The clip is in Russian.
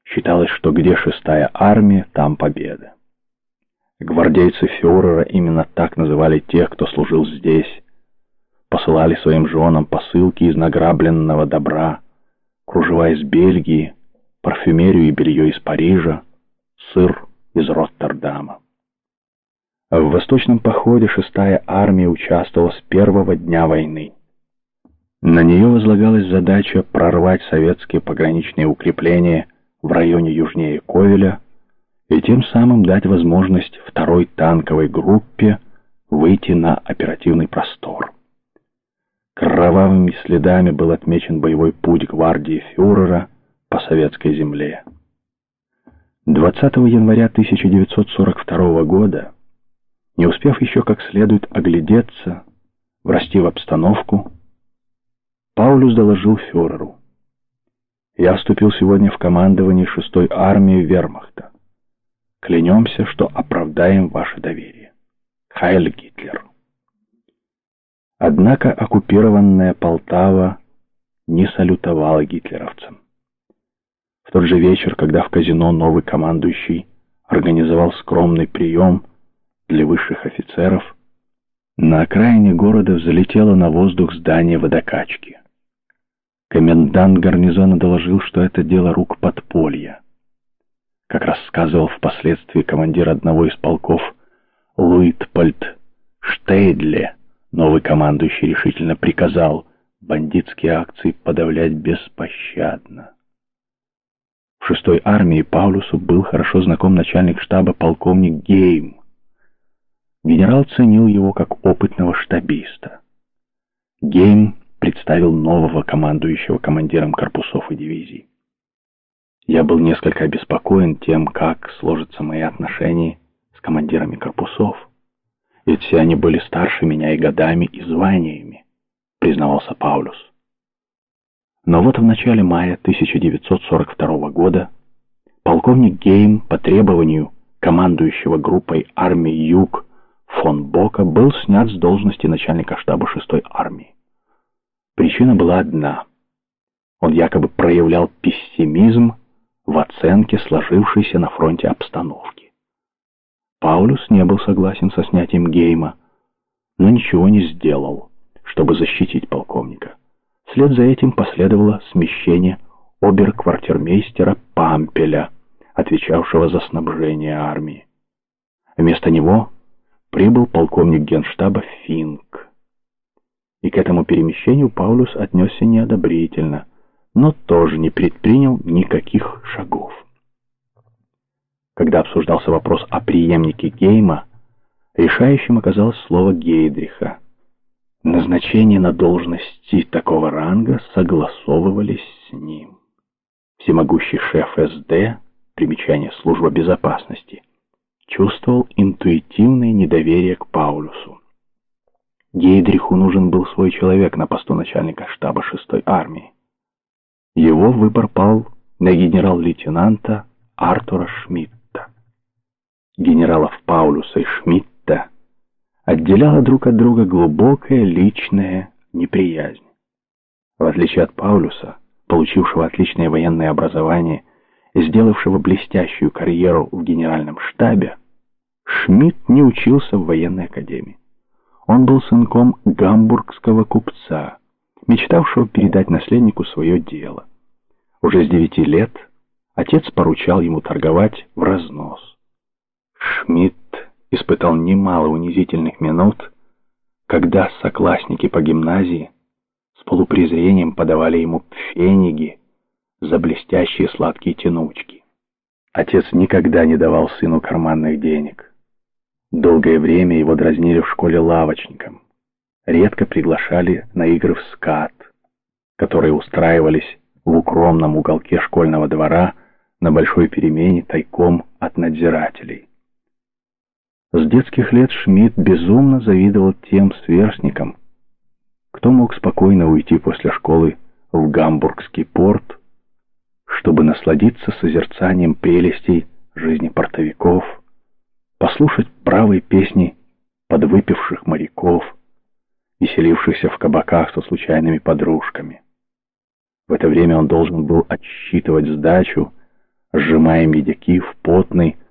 Считалось, что где 6-я армия, там победа. Гвардейцы фюрера именно так называли тех, кто служил здесь. Посылали своим женам посылки из награбленного добра, кружева из Бельгии, парфюмерию и белье из Парижа, сыр из Роттердама. В восточном походе 6-я армия участвовала с первого дня войны. На нее возлагалась задача прорвать советские пограничные укрепления в районе южнее Ковеля и тем самым дать возможность 2-й танковой группе выйти на оперативный простор. Кровавыми следами был отмечен боевой путь гвардии фюрера по советской земле. 20 января 1942 года, не успев еще как следует оглядеться, врасти в обстановку, Паулюс доложил фюреру: «Я вступил сегодня в командование 6-й армии вермахта. Клянемся, что оправдаем ваше доверие. Хайль Гитлер». Однако оккупированная Полтава не салютовала гитлеровцам. В тот же вечер, когда в казино новый командующий организовал скромный прием для высших офицеров, на окраине города взлетело на воздух здание водокачки. Комендант гарнизона доложил, что это дело рук подполья. Как рассказывал впоследствии командир одного из полков Луитпольд Штейдле, новый командующий решительно приказал бандитские акции подавлять беспощадно. В 6-й армии Паулюсу был хорошо знаком начальник штаба полковник Гейм. Генерал ценил его как опытного штабиста. Гейм представил нового командующего командиром корпусов и дивизий. Я был несколько обеспокоен тем, как сложатся мои отношения с командирами корпусов. Ведь все они были старше меня и годами, и званиями, признавался Паулюс. Но вот в начале мая 1942 года полковник Гейм по требованию командующего группой армии Юг фон Бока был снят с должности начальника штаба 6-й армии. Причина была одна. Он якобы проявлял пессимизм в оценке сложившейся на фронте обстановки. Паулюс не был согласен со снятием Гейма, но ничего не сделал, чтобы защитить полковника. Вслед за этим последовало смещение оберквартирмейстера Пампеля, отвечавшего за снабжение армии. Вместо него прибыл полковник генштаба Финк. И к этому перемещению Паулюс отнесся неодобрительно, но тоже не предпринял никаких шагов. Когда обсуждался вопрос о преемнике Гейма, решающим оказалось слово Гейдриха. Назначения на должности такого ранга согласовывались с ним. Всемогущий шеф СД, примечание служба безопасности, чувствовал интуитивное недоверие к Паулюсу. Гейдриху нужен был свой человек на посту начальника штаба 6-й армии. Его выбор пал на генерал-лейтенанта Артура Шмидта. Генералов Паулюса и Шмидта отделяла друг от друга глубокая личная неприязнь. В отличие от Паулюса, получившего отличное военное образование и сделавшего блестящую карьеру в генеральном штабе, Шмидт не учился в военной академии. Он был сынком гамбургского купца, мечтавшего передать наследнику свое дело. Уже с 9 лет отец поручал ему торговать в разнос. Шмидт испытал немало унизительных минут, когда соклассники по гимназии с полупрезрением подавали ему пфениги за блестящие сладкие тянучки. Отец никогда не давал сыну карманных денег. Долгое время его дразнили в школе лавочником. Редко приглашали на игры в скат, которые устраивались в укромном уголке школьного двора на большой перемене тайком от надзирателей. С детских лет Шмидт безумно завидовал тем сверстникам, кто мог спокойно уйти после школы в гамбургский порт, чтобы насладиться созерцанием прелестей жизни портовиков, послушать бравые песни подвыпивших моряков, веселившихся в кабаках со случайными подружками. В это время он должен был отсчитывать сдачу сжимая медяки в потной,